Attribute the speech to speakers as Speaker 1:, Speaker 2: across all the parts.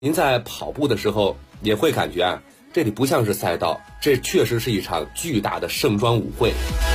Speaker 1: 您在跑步的时候也会感觉啊，这里不像是赛道，这确实是一场巨大的盛装舞会。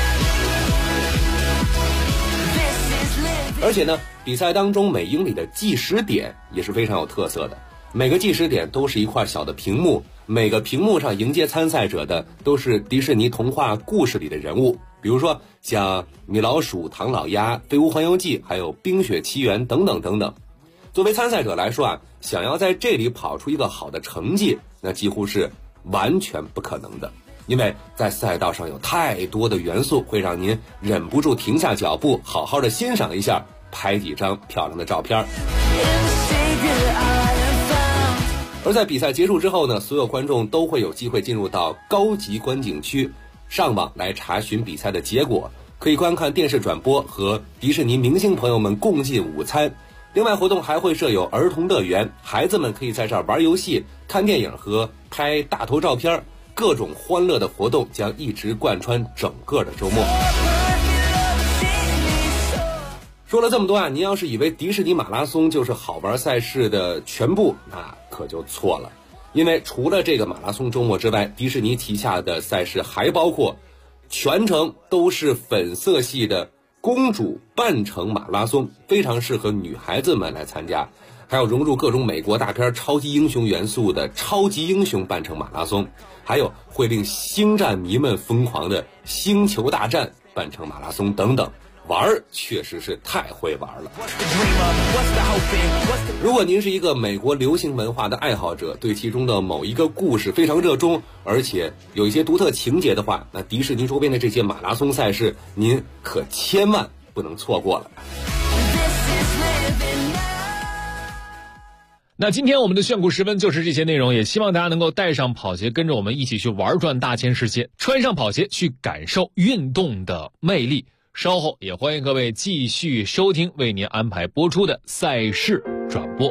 Speaker 1: 而且呢，比赛当中每英里的计时点也是非常有特色的，每个计时点都是一块小的屏幕，每个屏幕上迎接参赛者的都是迪士尼童话故事里的人物，比如说像米老鼠、唐老鸭、飞屋环游记，还有冰雪奇缘等等等等。作为参赛者来说啊，想要在这里跑出一个好的成绩，那几乎是完全不可能的，因为在赛道上有太多的元素会让您忍不住停下脚步，好好的欣赏一下，拍几张漂亮的照片。而在比赛结束之后呢，所有观众都会有机会进入到高级观景区，上网来查询比赛的结果，可以观看电视转播和迪士尼明星朋友们共进午餐。另外活动还会设有儿童乐园，孩子们可以在这儿玩游戏、看电影和拍大头照片，各种欢乐的活动将一直贯穿整个的周末。说了这么多啊，您要是以为迪士尼马拉松就是好玩赛事的全部，那可就错了。因为除了这个马拉松周末之外，迪士尼旗下的赛事还包括全程都是粉色系的公主半程马拉松，非常适合女孩子们来参加，还有融入各种美国大片超级英雄元素的超级英雄半程马拉松，还有会令星战迷们疯狂的星球大战半程马拉松等等，玩确实是太会玩了。如果您是一个美国流行文化的爱好者，对其中的某一个故事非常热衷，而且有一些独特情节的话，那迪士尼周边的这些马拉松赛事您可千万不能错过了。
Speaker 2: 那今天我们的炫酷时分就是这些内容，也希望大家能够带上跑鞋，跟着我们一起去玩转大千世界，穿上跑鞋去感受运动的魅力。稍后也欢迎各位继续收听为您安排播出的赛事转播。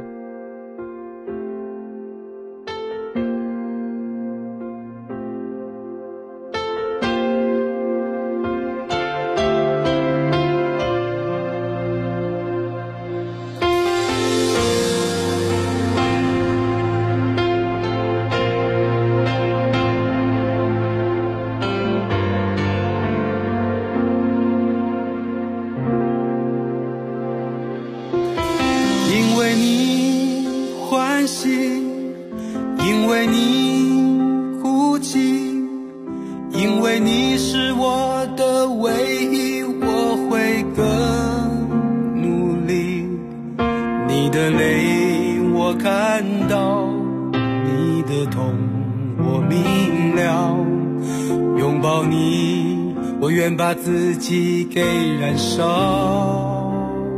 Speaker 3: 因为你哭泣，因为你是我的唯一，我会更努力。你的泪我看到，你的痛我明了，拥抱你我愿把自己给燃烧。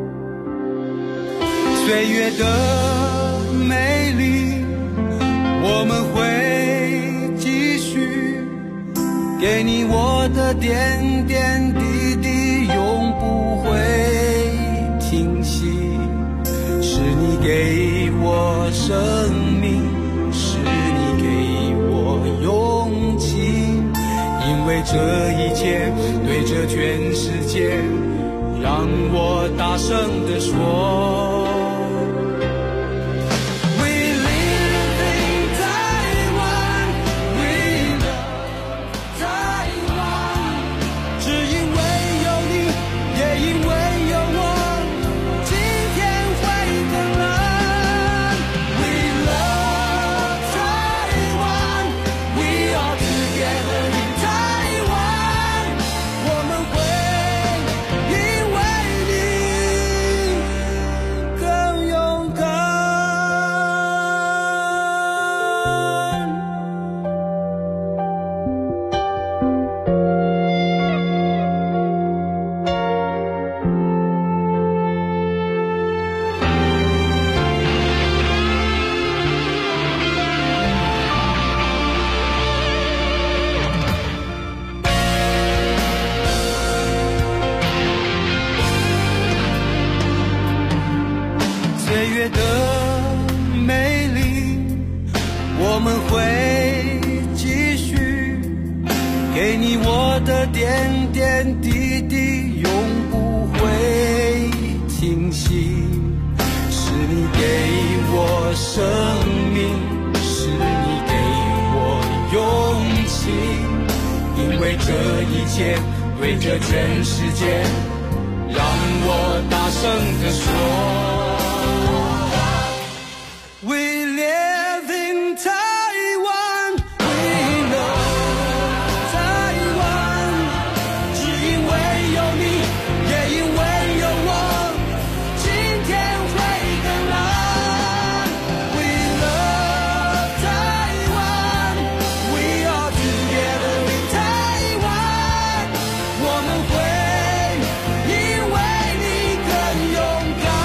Speaker 3: 岁月的美丽我们会继续，给你我的点点滴滴永不会停息。是你给我生命，是你给我勇气，因为这一切对着全世界，让我大声地说我们会继续，给你我的点点滴滴永不会停息。是你给我生命， 命，是你给我勇气，因为这一切，为这全世界，让我大声地说。We live in Taiwan, we love Taiwan， 只因为有你，也因为有我，今天会更蓝。We love Taiwan, we are together in Taiwan， 我们会因为你更勇敢。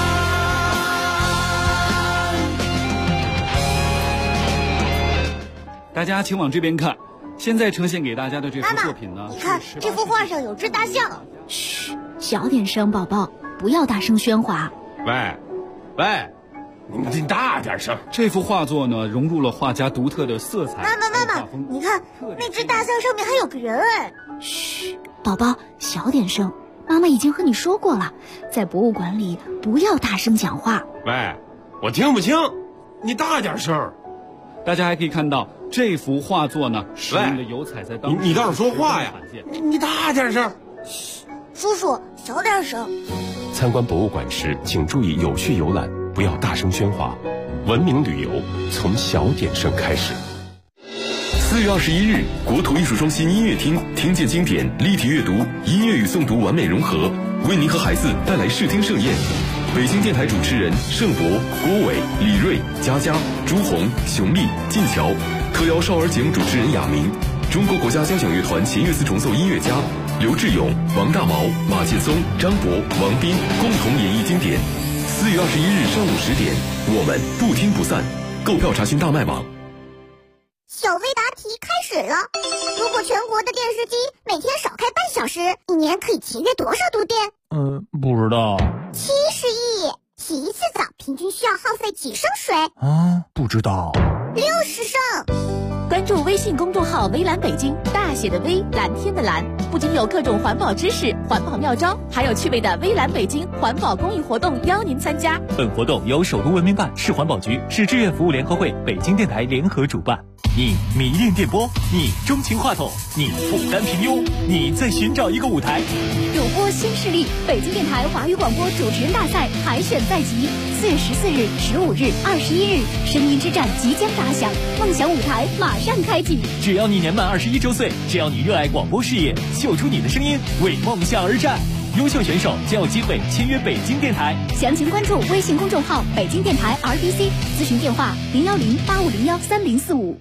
Speaker 4: 大家请往这边看，现在呈现给大家的这幅作品呢，
Speaker 5: 你看这幅画上有只大象。
Speaker 6: 嘘，小点声，宝宝，不要大声喧哗。
Speaker 7: 喂，你大点声。
Speaker 4: 这幅画作呢，融入了画家独特的色彩。
Speaker 5: 妈妈，你看那只大象上面还有个人哎。
Speaker 6: 嘘，宝宝，小点声。妈妈已经和你说过了，在博物馆里不要大声讲话。
Speaker 7: 喂，我听不清，你大点声。
Speaker 4: 大家还可以看到这幅画作呢，使用的油彩在当时
Speaker 7: 你倒是说话呀！你大点声。
Speaker 5: 叔叔，小点声。
Speaker 8: 参观博物馆时，请注意有序游览，不要大声喧哗。文明旅游从小点声开始。4月21日，国土艺术中心音乐厅听见经典，立体阅读，音乐与诵读完美融合，为您和孩子带来视听盛宴。北京电台主持人盛博、郭伟、李锐、佳佳、朱红、熊丽、晋桥，特邀少儿节目主持人亚明，中国国家交响乐团弦乐四重奏音乐家刘志勇、王大毛、马劲松、张博、王斌共同演绎经典。4月21日上午10点，我们不听不散。购票查询大麦网。
Speaker 5: 小微答题开始了。如果全国的电视机每天少开半小时，一年可以节约多少度电？
Speaker 2: 不知道。
Speaker 5: 70亿。洗一次澡平均需要耗费几升水？
Speaker 2: 不知道。
Speaker 5: 60升。
Speaker 6: 关注微信公众号“微蓝北京”，大写的微，蓝天的蓝，不仅有各种环保知识、环保妙招，还有趣味的微蓝北京环保公益活动邀您参加。
Speaker 9: 本活动由首都文明办、市环保局、市志愿服务联合会、北京电台联合主办。你迷恋电波，你钟情话筒，你不甘平庸，你在寻找一个舞台。
Speaker 6: 主播新势力，北京电台华语广播主持人大赛海选在即，4月14日、15日、21日，声音之战即将打响，梦想舞台马上开启。
Speaker 9: 只要你年满21周岁，只要你热爱广播事业，秀出你的声音，为梦想而战。优秀选手将有机会签约北京电台。
Speaker 6: 详情关注微信公众号北京电台 RDC， 咨询电话010-8501-3045。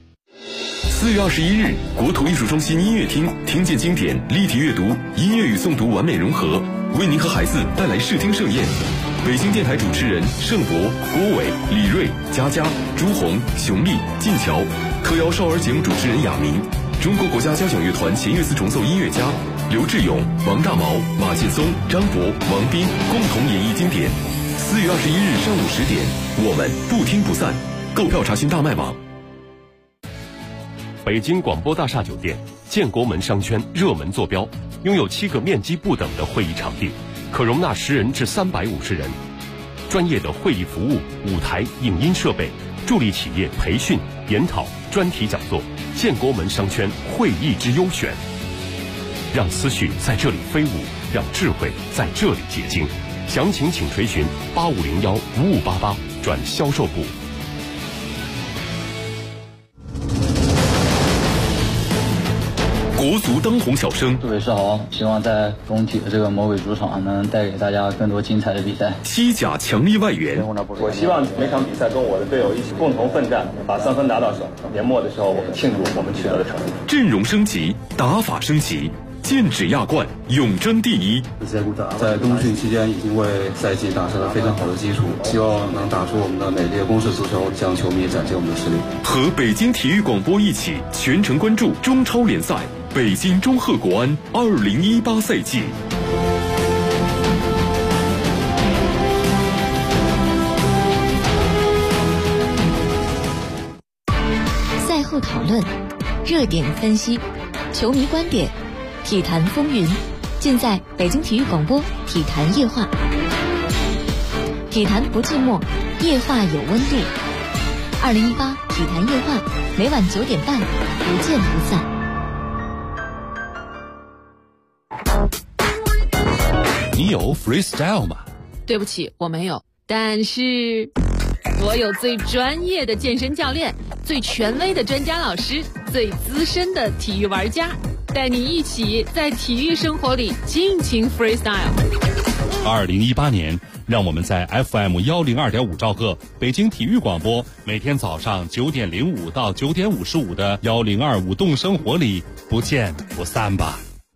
Speaker 8: 4月21日，国土艺术中心音乐厅听见经典，立体阅读，音乐与诵读完美融合，为您和孩子带来视听盛宴。北京电台主持人盛博、郭伟、李锐、佳佳、朱红、熊丽、晋桥，特邀少儿节目主持人亚明，中国国家交响乐团弦乐四重奏音乐家刘志勇、王大毛、马劲松、张博、王斌共同演绎经典。4月21日上午10点，我们不听不散。购票查询大麦网。北京广播大厦酒店建国门商圈热门坐标，拥有7个面积不等的会议场地，可容纳10人至350人。专业的会议服务、舞台、影音设备，助力企业培训、研讨、专题讲座。建国门商圈会议之优选，让思绪在这里飞舞，让智慧在这里结晶。详情请垂询8501-5588转销售部。国足当红小生，
Speaker 10: 各位是好，希望在中体的这个魔鬼主场能带给大家更多精彩的比赛。
Speaker 8: 西甲强力外援，
Speaker 11: 我希望每场比赛跟我的队友一起共同奋战，把3分拿到手。年末的时候，我们庆祝我们取得的成绩。
Speaker 8: 阵容升级，打法升级，剑指亚冠，永争第一。
Speaker 12: 在冬训期间已经为赛季打下了非常好的基础，希望能打出我们的美丽的攻势足球，向球迷展现我们的实力。
Speaker 8: 和北京体育广播一起全程关注中超联赛。北京中赫国安2018赛季。
Speaker 13: 赛后讨论，热点分析，球迷观点，体坛风云，尽在北京体育广播体坛夜话。体坛不寂寞，夜话有温度。 2018体坛夜话，每晚9点半，不见不散。
Speaker 8: 你有 freestyle 吗？
Speaker 14: 对不起，我没有，但是我有最专业的健身教练，最权威的专家老师，最资深的体育玩家，带你一起在体育生活里尽情 freestyle。
Speaker 8: 2018年，让我们在 FM 102.5兆赫北京体育广播，每天早上9点05到9点55的102舞动生活里不见不散吧。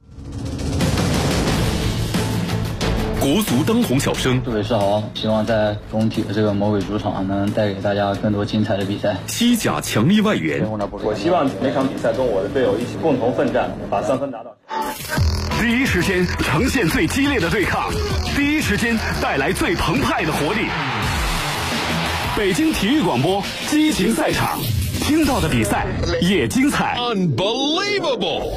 Speaker 8: 国足灯红小生，
Speaker 10: 韦世豪希望在中体的这个魔鬼主场能带给大家更多精彩的比赛。
Speaker 8: 西甲强力外援，
Speaker 11: 我希望每场比赛跟我的队友一起共同奋战，把3分拿到。
Speaker 8: 第一时间呈现最激烈的对抗，第一时间带来最澎湃的活力。北京体育广播激情赛场，听到的比赛也精彩。Unbelievable！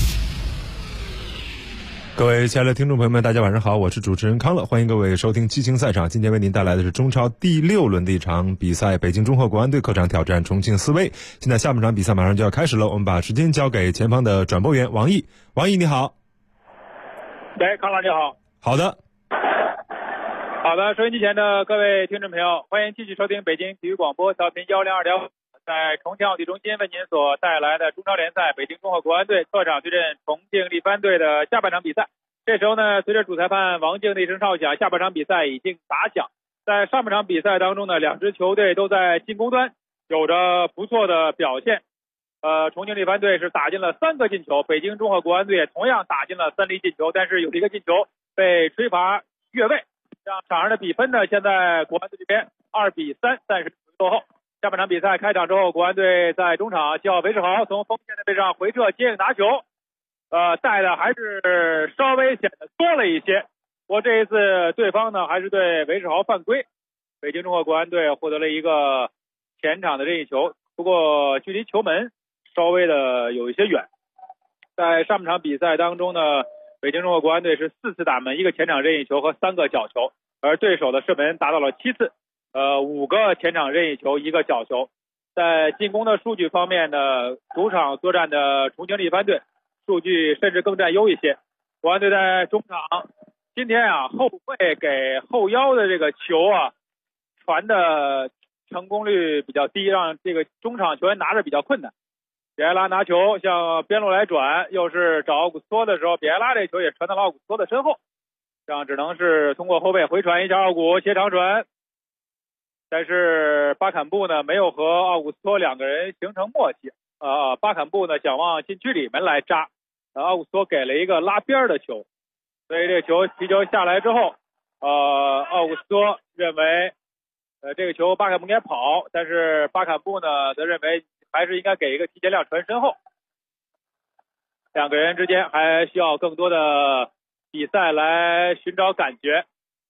Speaker 15: 各位亲爱的听众朋友们，大家晚上好，我是主持人康乐，欢迎各位收听激情赛场。今天为您带来的是中超第6轮的一场比赛，北京中赫国安队客场挑战重庆斯威。现在下半场比赛马上就要开始了，我们把时间交给前方的转播员王毅。王毅你好。
Speaker 16: 喂，康乐你好。
Speaker 15: 好的。
Speaker 16: 好的，收音机前的各位听众朋友，欢迎继续收听北京体育广播调频102.5，在重庆奥体中心为您所带来的中超联赛北京中赫国安队客场对阵重庆力帆队的下半场比赛。这时候呢，随着主裁判王静的一声哨响，下半场比赛已经打响。在上半场比赛当中呢，两支球队都在进攻端有着不错的表现。重庆力帆队是打进了3个进球，北京中赫国安队也同样打进了3粒进球，但是有一个进球被吹罚越位，让场上的比分呢，现在国安队这边2-3，暂时落后。下半场比赛开场之后，国安队在中场叫韦世豪从锋线的位置上回撤接应拿球，带的还是稍微显得多了一些。不过这一次对方呢还是对韦世豪犯规，北京中赫国安队获得了一个前场的任意球，不过距离球门稍微的有一些远。在上半场比赛当中呢，北京中赫国安队是4次打门，1个前场任意球和3个角球，而对手的射门达到了7次，5个前场任意球，1个角球。在进攻的数据方面呢，主场作战的重庆力帆队数据甚至更占优一些。国安队在中场今天后卫给后腰的这个球传的成功率比较低，让这个中场球员拿着比较困难。比埃拉拿球向边路来转，又是找奥古斯托的时候，比埃拉这球也传到了奥古斯托的身后，这样只能是通过后卫回传一下，奥古斜长传。但是巴坎布呢没有和奥古斯托2个人形成默契，巴坎布呢想往禁区里面来扎，奥古斯托给了一个拉边的球，所以这个球踢球下来之后，奥古斯托认为这个球巴坎布应该跑，但是巴坎布呢则认为还是应该给一个提前量传身后。2个人之间还需要更多的比赛来寻找感觉。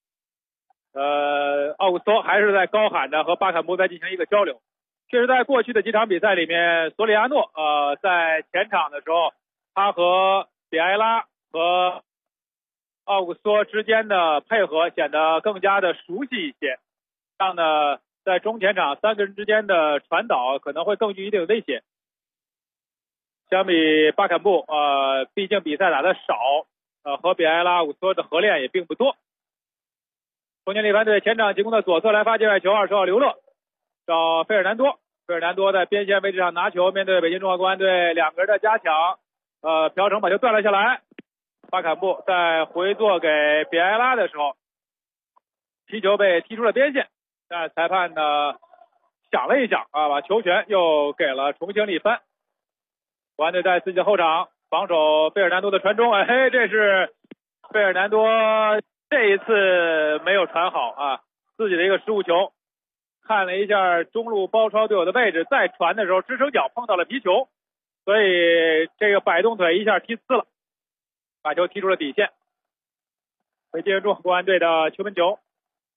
Speaker 16: 奥古斯托还是在高喊着和巴坎布在进行一个交流。确实在过去的几场比赛里面，索里亚诺在前场的时候，他和比埃拉和奥古斯托之间的配合显得更加的熟悉一些，这样呢在中前场3个人之间的传导可能会更具一定的威胁。相比巴坎布毕竟比赛打得少，和比埃拉、奥古斯托的合练也并不多。重庆力帆队前场进攻的左侧来发界外球，20号刘乐找费尔南多，费尔南多在边线位置上拿球，面对北京中赫国安队2个人的加强，朴成把球断了下来。巴坎布在回做给比埃拉的时候，踢球被踢出了边线，但裁判呢想了一想把球权又给了重庆力帆。国安队在自己的后场防守费尔南多的传中，这是费尔南多这一次没有传好自己的一个失误球，看了一下中路包抄队友的位置，再传的时候支撑脚碰到了皮球，所以这个摆动腿一下踢呲了，把球踢出了底线。北京中赫国安队的球门球，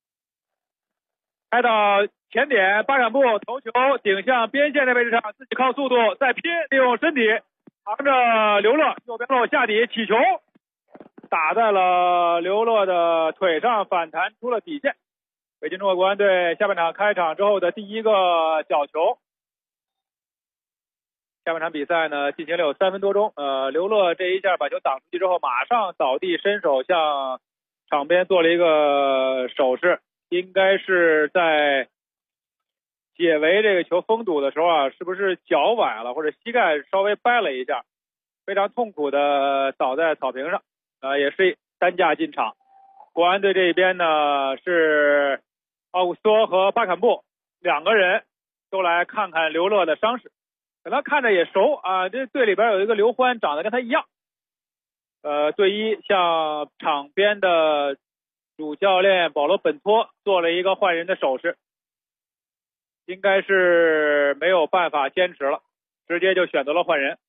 Speaker 16: 开到前点，巴坎布头球顶向边线的位置上，自己靠速度再拼，利用身体扛着刘乐右边路下底起球，打在了刘乐的腿上，反弹出了底线。 北京中国国安队下半场开场之后的第一个角球。下半场比赛呢进行了有3分多钟，刘乐这一下把球挡出去之后，马上扫地伸手向场边做了一个手势，应该是在解围这个球封堵的时候啊，是不是脚崴了或者膝盖稍微掰了一下，非常痛苦的倒在草坪上，也是担架进场。国安队这边呢是奥古斯托和巴坎布2个人都来看看刘乐的伤势。可能看着也熟啊，这队里边有一个刘欢，长得跟他一样。队医向场边的主教练保罗本托做了一个换人的手势，应该是没有办法坚持了，直接就选择了换人。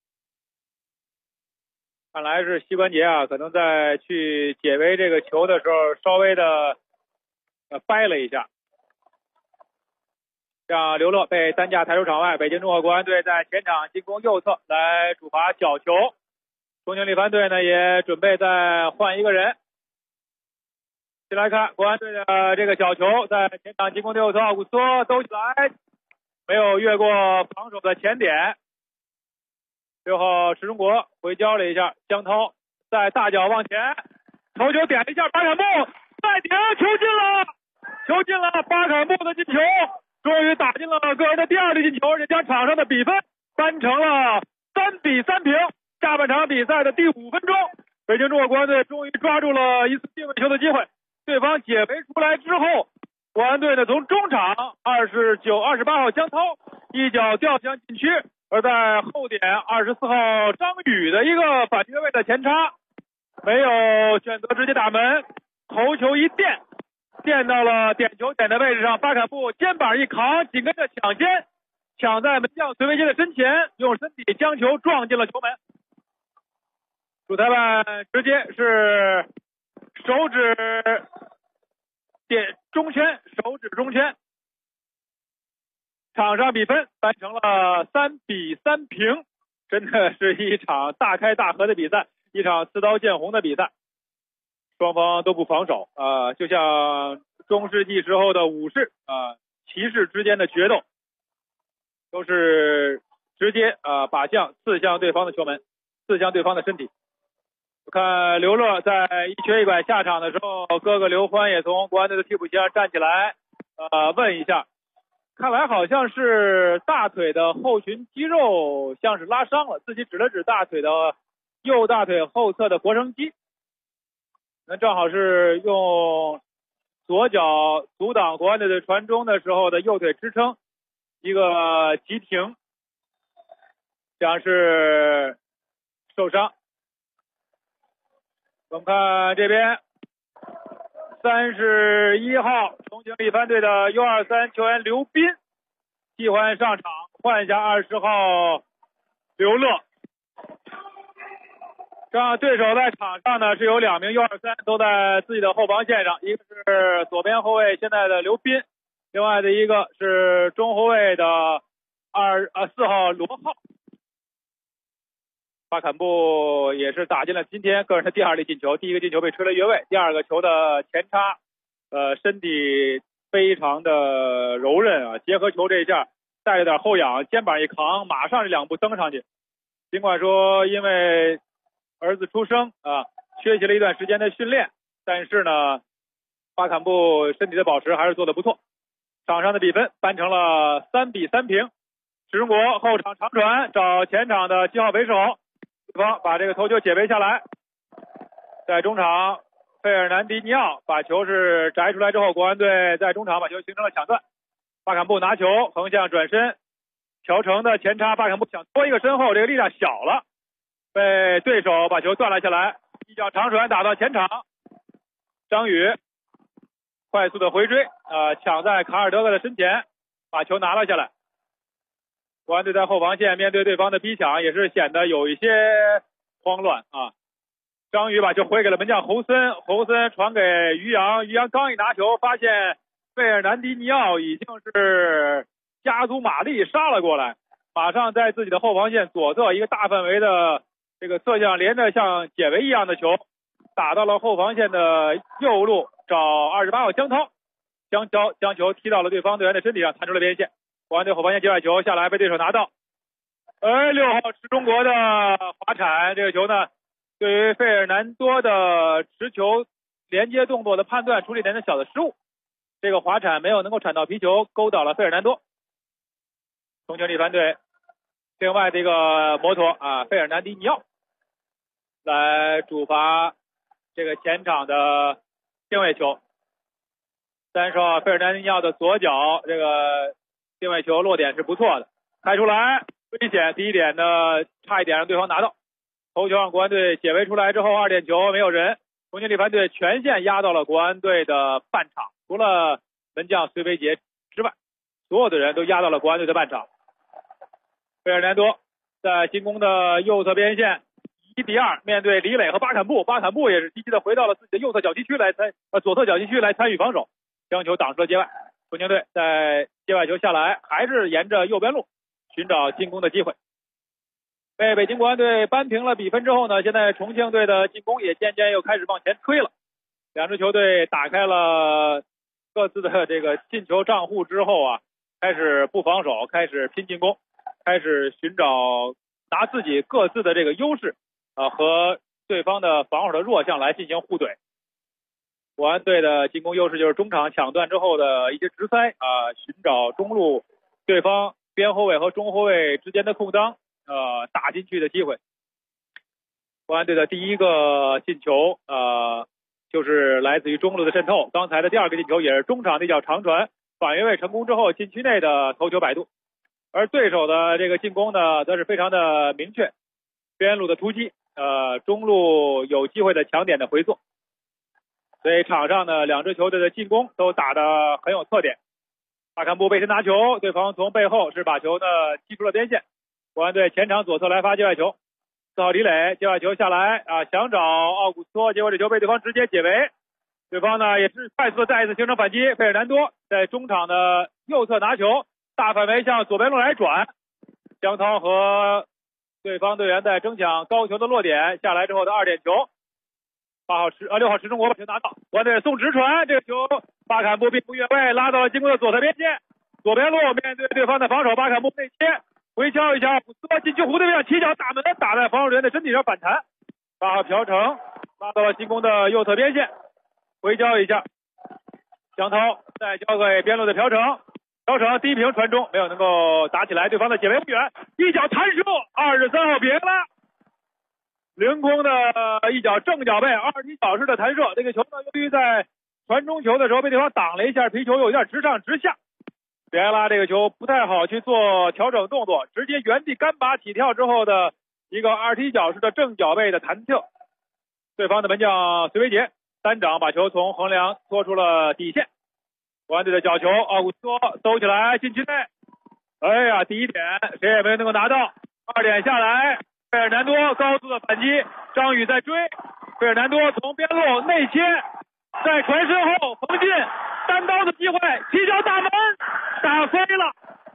Speaker 16: 看来是膝关节啊，可能在去解围这个球的时候稍微的掰了一下。让刘乐被担架抬出场外，北京中赫国安队在前场进攻右侧来主罚角球。重庆力帆队呢也准备再换一个人。先来看国安队的这个角球，在前场进攻的右侧，奥古斯托兜起来，没有越过防守的前点。最后石中国回交了一下，江涛在大脚往前，头球点了一下，巴坎布再点，球进了，球进了，巴坎布的进球。终于打进了个人的第2粒进球，而且将场上的比分扳成了3-3平。下半场比赛的第5分钟，北京中赫国安队终于抓住了一次定位球的机会。对方解围出来之后，国安队呢从中场28号江涛一脚吊向禁区，而在后点24号张宇的一个反越位的前插，没有选择直接打门，头球一垫。垫到了点球点的位置上，巴坎布肩膀一扛，紧跟着抢先，抢在门将隋维杰的身前，用身体将球撞进了球门。主裁判直接是手指点中圈，手指中圈。场上比分扳成了3-3平，真的是一场大开大合的比赛，一场刺刀见红的比赛。双方都不防守就像中世纪时候的武士骑士之间的决斗，都是直接靶向刺向对方的球门，刺向对方的身体。我看刘乐在一瘸一拐下场的时候，哥哥刘欢也从国安队的替补席上站起来问一下，看来好像是大腿的后群肌肉像是拉伤了，自己指了指大腿的右大腿后侧的腘绳肌，那正好是用左脚阻挡国安队的传中的时候的右腿支撑一个急停，像是受伤。我们看这边31号重庆力帆队的 U23 球员刘斌替换上场，换下20号刘乐。这样对手在场上呢是有2名 U23 都在自己的后防线上，一个是左边后卫现在的刘斌，另外的一个是中后卫的4号罗浩。巴坎布也是打进了今天个人的第2粒进球，第一个进球被吹了越位，第2个球的前插身体非常的柔韧结合球这一下带着点后仰，肩膀一扛，马上2步登上去。尽管说因为儿子出生缺席了一段时间的训练，但是呢巴坎布身体的保持还是做得不错。场上的比分扳成了3-3平。石中国后场长传找前场的7号为首，对方把这个头球解围下来，在中场费尔南迪尼奥把球是摘出来之后，国安队在中场把球形成了抢断。巴坎布拿球横向转身，乔成的前插，巴坎布想拖一个身后，这个力量小了，被对手把球断了下来，一脚长传打到前场，张宇快速的回追抢在卡尔德克的身前，把球拿了下来。国安队在后防线面对对方的逼抢也是显得有一些慌乱张宇把球回给了门将侯森，侯森传给于洋，于洋刚一拿球发现费尔南迪尼奥已经是加足马力杀了过来，马上在自己的后防线左侧一个大范围的这个侧向连着像解围一样的球打到了后防线的右路，找28号江涛， 将球踢到了对方队员的身体上，弹出了边线。国安队后防线界外球下来被对手拿到。6号是中国的华产，这个球呢，对于费尔南多的持球连接动作的判断出了一点小的失误，这个华产没有能够铲到皮球，勾倒了费尔南多。重庆力帆队另外这个摩托费尔南迪尼奥来主罚这个前场的定位球。30号费尔南迪尼奥的左脚这个定位球落点是不错的，开出来危险，第一点呢差一点让对方拿到，头球让国安队解围出来之后，2点球没有人，重庆力帆队全线压到了国安队的半场，除了门将隋维杰之外，所有的人都压到了国安队的半场。费尔南多在进攻的右侧边线1比2，面对李磊和巴坎布，巴坎布也是积极的回到了自己的右侧小禁区来左侧小禁区来参与防守，将球挡出了界外。重庆队在界外球下来，还是沿着右边路寻找进攻的机会。被北京国安队扳平了比分之后呢，现在重庆队的进攻也渐渐又开始往前推了。两支球队打开了各自的这个进球账户之后开始不防守，开始拼进攻，开始寻找拿自己各自的这个优势和对方的防守的弱项来进行互怼。国安队的进攻优势就是中场抢断之后的一些直塞寻找中路对方边后卫和中后卫之间的空当打进去的机会。国安队的第一个进球就是来自于中路的渗透，刚才的第2个进球也是中场那脚长传反越位成功之后禁区内的头球摆渡。而对手的这个进攻呢则是非常的明确，边路的突击中路有机会的抢点的回做。所以场上呢两支球队的进攻都打得很有特点。巴坎布背身拿球，对方从背后是把球呢踢出了边线，国安队前场左侧来发界外球，4号李磊界外球下来想找奥古斯托，结果这球被对方直接解围，对方呢也是快速的再一次形成反击。费尔南多在中场的右侧拿球，大范围向左边路来转，江涛和对方队员在争抢高球的落点，下来之后的2点球，6号石中国把球拿到，国安队送直传，这个球巴坎布并不越位，拉到了进攻的左侧边线，左边路面对对方的防守，巴坎布内切回敲一下，禁区弧对面起脚打门，打在防守人的身体上反弹，8号朴成拉到了进攻的右侧边线，回敲一下，江涛再交给边路的朴成低平传中，没有能够打起来，对方的解围不远，一脚弹射，23号别拉凌空的一脚正脚背2踢脚式的弹射，这个球呢由于在传中球的时候被对方挡了一下，皮球有点直上直下，别拉这个球不太好去做调整动作，直接原地干拔起跳之后的一个2踢脚式的正脚背的弹跳，对方的门将隋维杰单掌把球从横梁拖出了底线。国安队的角球，奥古斯托兜起来禁区内，第一点谁也没能够拿到，2点下来，费尔南多高速的反击，张宇在追，费尔南多从边路内切，在传身后冯进单刀的机会，起脚打门，打飞了，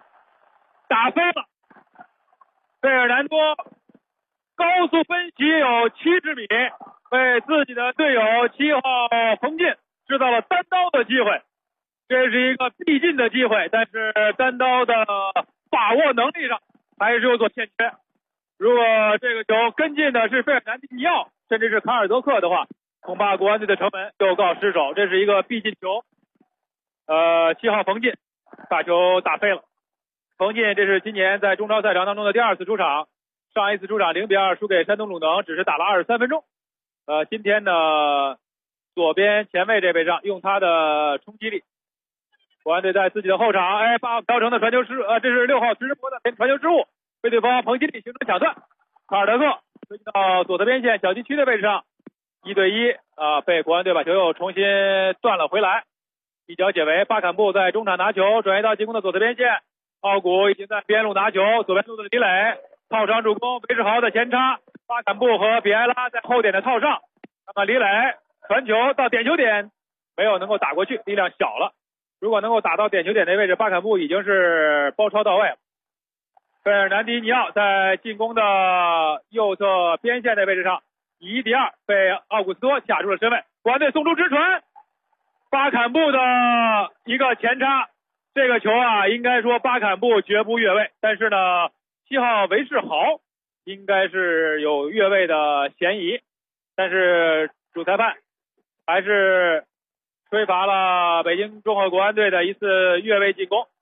Speaker 16: 费尔南多高速奔袭有70米，为自己的队友7号冯进制造了单刀的机会，这是一个必进的机会，但是单刀的把握能力上还是有所欠缺。如果这个球跟进的是费尔南迪尼奥甚至是卡尔德克的话，恐怕国安队的城门就告失守，这是一个必进球。7号冯进把球打飞了。冯进这是今年在中超赛场当中的第2次出场，上一次出场0比2输给山东鲁能，只是打了23分钟。今天呢左边前卫这位上用他的冲击力，国安队在自己的后场8号朴成的传球失这是6号石仁博的传球失误，被对方彭基利形成抢断，卡尔德克推进到左侧边线小禁区的位置上，1对1被国安队把球又重新断了回来，一脚解围，巴坎布在中场拿球转移到进攻的左侧边线，奥古已经在边路拿球，左边路的李磊套上助攻，韦世豪的前插，巴坎布和比埃拉在后点的套上，那么李磊传球到点球点没有能够打过去，力量小了，如果能够打到点球点的位置，巴坎布已经是包抄到位了。费尔南迪尼奥在进攻的右侧边线的位置上，1比2被奥古斯托卡住了身位，国安队送出直传， 巴坎布的一个前插，这个球啊，应该说巴坎布绝不越位，但是呢，7号韦世豪应该是有越位的嫌疑，但是主裁判还是吹罚了北京中赫国安队的一次越位进攻，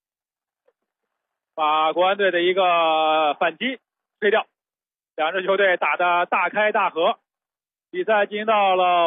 Speaker 16: 把国安队的一个反击吹掉。两支球队打得大开大合，比赛进行到了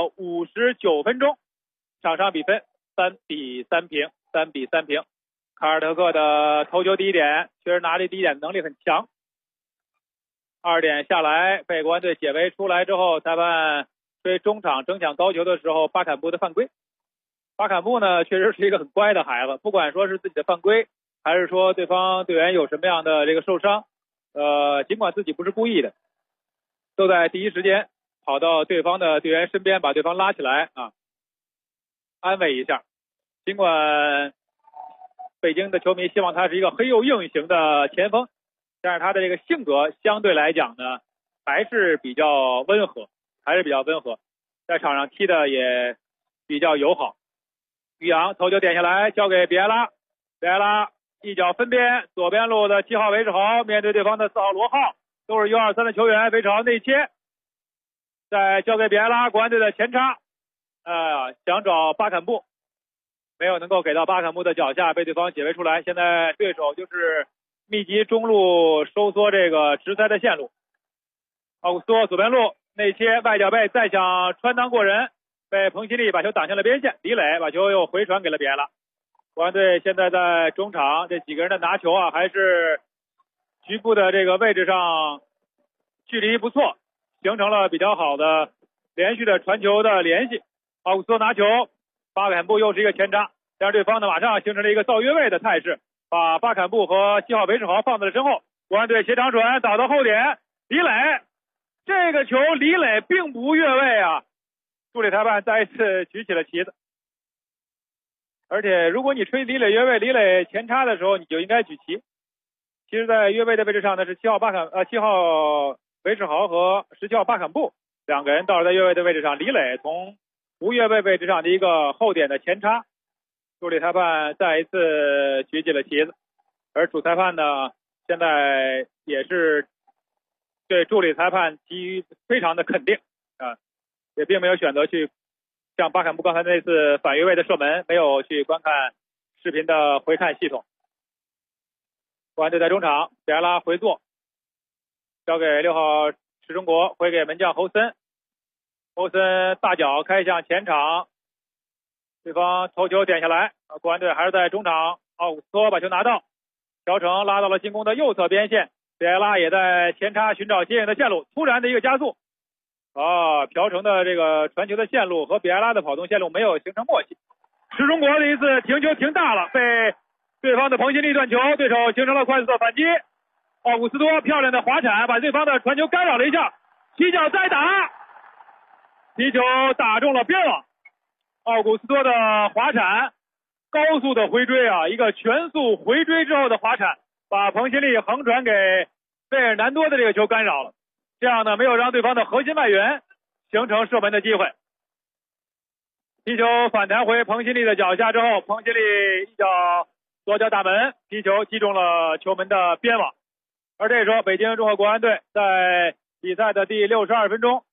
Speaker 16: 59分钟，场上比分3比3平，3比3平。卡尔特克的头球第一点，确实拿这第一点能力很强。2点下来，被国安队解围出来之后，裁判吹中场争抢高球的时候，巴坎布的犯规。巴坎布呢，确实是一个很乖的孩子，不管说是自己的犯规，还是说对方队员有什么样的这个受伤，尽管自己不是故意的，都在第一时间跑到对方的队员身边，把对方拉起来啊，安慰一下。尽管北京的球迷希望他是一个黑又硬型的前锋，但是他的这个性格相对来讲呢，还是比较温和，在场上踢的也比较友好。于洋头球点下来，交给比埃拉，一脚分边，左边路的7号韦世豪面对对方的4号罗浩，都是1-2-3的球员，韦世豪内切，再交给比埃拉，国安队的前插，想找巴坎布，没有能够给到巴坎布的脚下，被对方解围出来。现在对手就是密集中路收缩这个直塞的线路，奥古斯托左边路内切外脚背，再想穿裆过人，被彭新立把球挡向了边线，李磊把球又回传给了比埃拉。国安队现在在中场，这几个人的拿球啊，还是局部的这个位置上距离不错，形成了比较好的连续的传球的联系。奥古斯托拿球，巴坎布又是一个前插，但是对方呢马上形成了一个造越位的态势，把巴坎布和7号韦世豪放在了身后。国安队斜长传导到后点，李磊，这个球李磊并不越位啊，助理裁判再一次举起了旗子。而且如果你吹李磊越位，李磊前插的时候你就应该举旗。其实在越位的位置上呢是7号韦世豪和17号巴坎布两个人倒是在越位的位置上，李磊从无越位位置上的一个后点的前插，助理裁判再一次举起了旗子。而主裁判呢现在也是对助理裁判给予非常的肯定啊，也并没有选择去像巴坎布刚才那次反越位的射门，没有去观看视频的回看系统。国安队在中场，比埃拉回做，交给6号池中国，回给门将侯森，大脚开向前场，对方头球点下来，国安队还是在中场，奥古斯托把球拿到，朴成拉到了进攻的右侧边线，比埃拉也在前插寻找接应的线路，突然的一个加速。朴成的这个传球的线路和比埃拉的跑动线路没有形成默契，池中国的一次停球停大了，被对方的彭新立断球，对手形成了快速的反击。奥古斯托漂亮的滑铲把对方的传球干扰了一下，起脚再打，皮球打中了边网。奥古斯托的滑铲高速的回追啊，一个全速回追之后的滑铲，把彭新立横传给费尔南多的这个球干扰了，这样呢没有让对方的核心外援形成射门的机会。皮球反弹回彭新立的脚下之后，彭新立一脚左脚打门，皮球击中了球门的边网。而这时候北京中赫国安队在比赛的第62分钟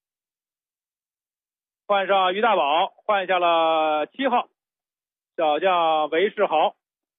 Speaker 16: 换上于大宝，换下了7号小将韦世豪。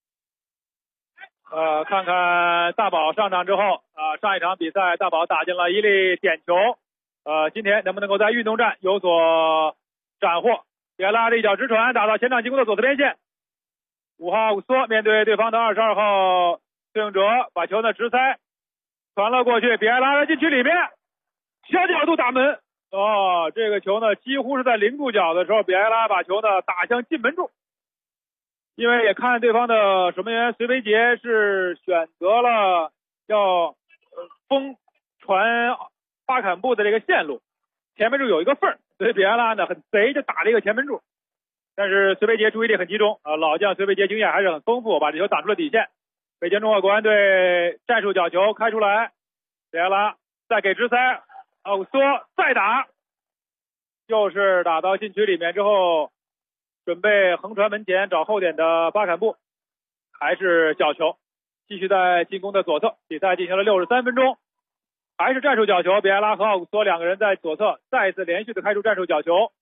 Speaker 16: 看看大宝上场之后上一场比赛大宝打进了一粒点球，今天能不能够在运动战有所斩获。比埃拉的一脚直传打到前场进攻的左侧边线，5号奥古斯托面对对方的22号孙颖哲，把球呢直塞传了过去，比埃拉在禁区里面小角度打门，这个球呢几乎是在零度角的时候，比埃拉把球呢打向进门柱。因为也看对方的守门员隋维杰是选择了要封传巴坎布的这个线路，前门柱有一个缝，所以比埃拉呢很贼就打了一个前门柱，但是隋维杰注意力很集中老将隋维杰经验还是很丰富，把这球挡出了底线。北京中赫国安队战术角球开出来，比埃拉再给直塞，奥古斯托再打，又是打到禁区里面之后准备横传门前找后点的巴坎布，还是角球，继续在进攻的左侧。比赛进行了63分钟，还是战术角球，比埃拉和奥古斯托两个人在左侧再一次连续的开出战术角球。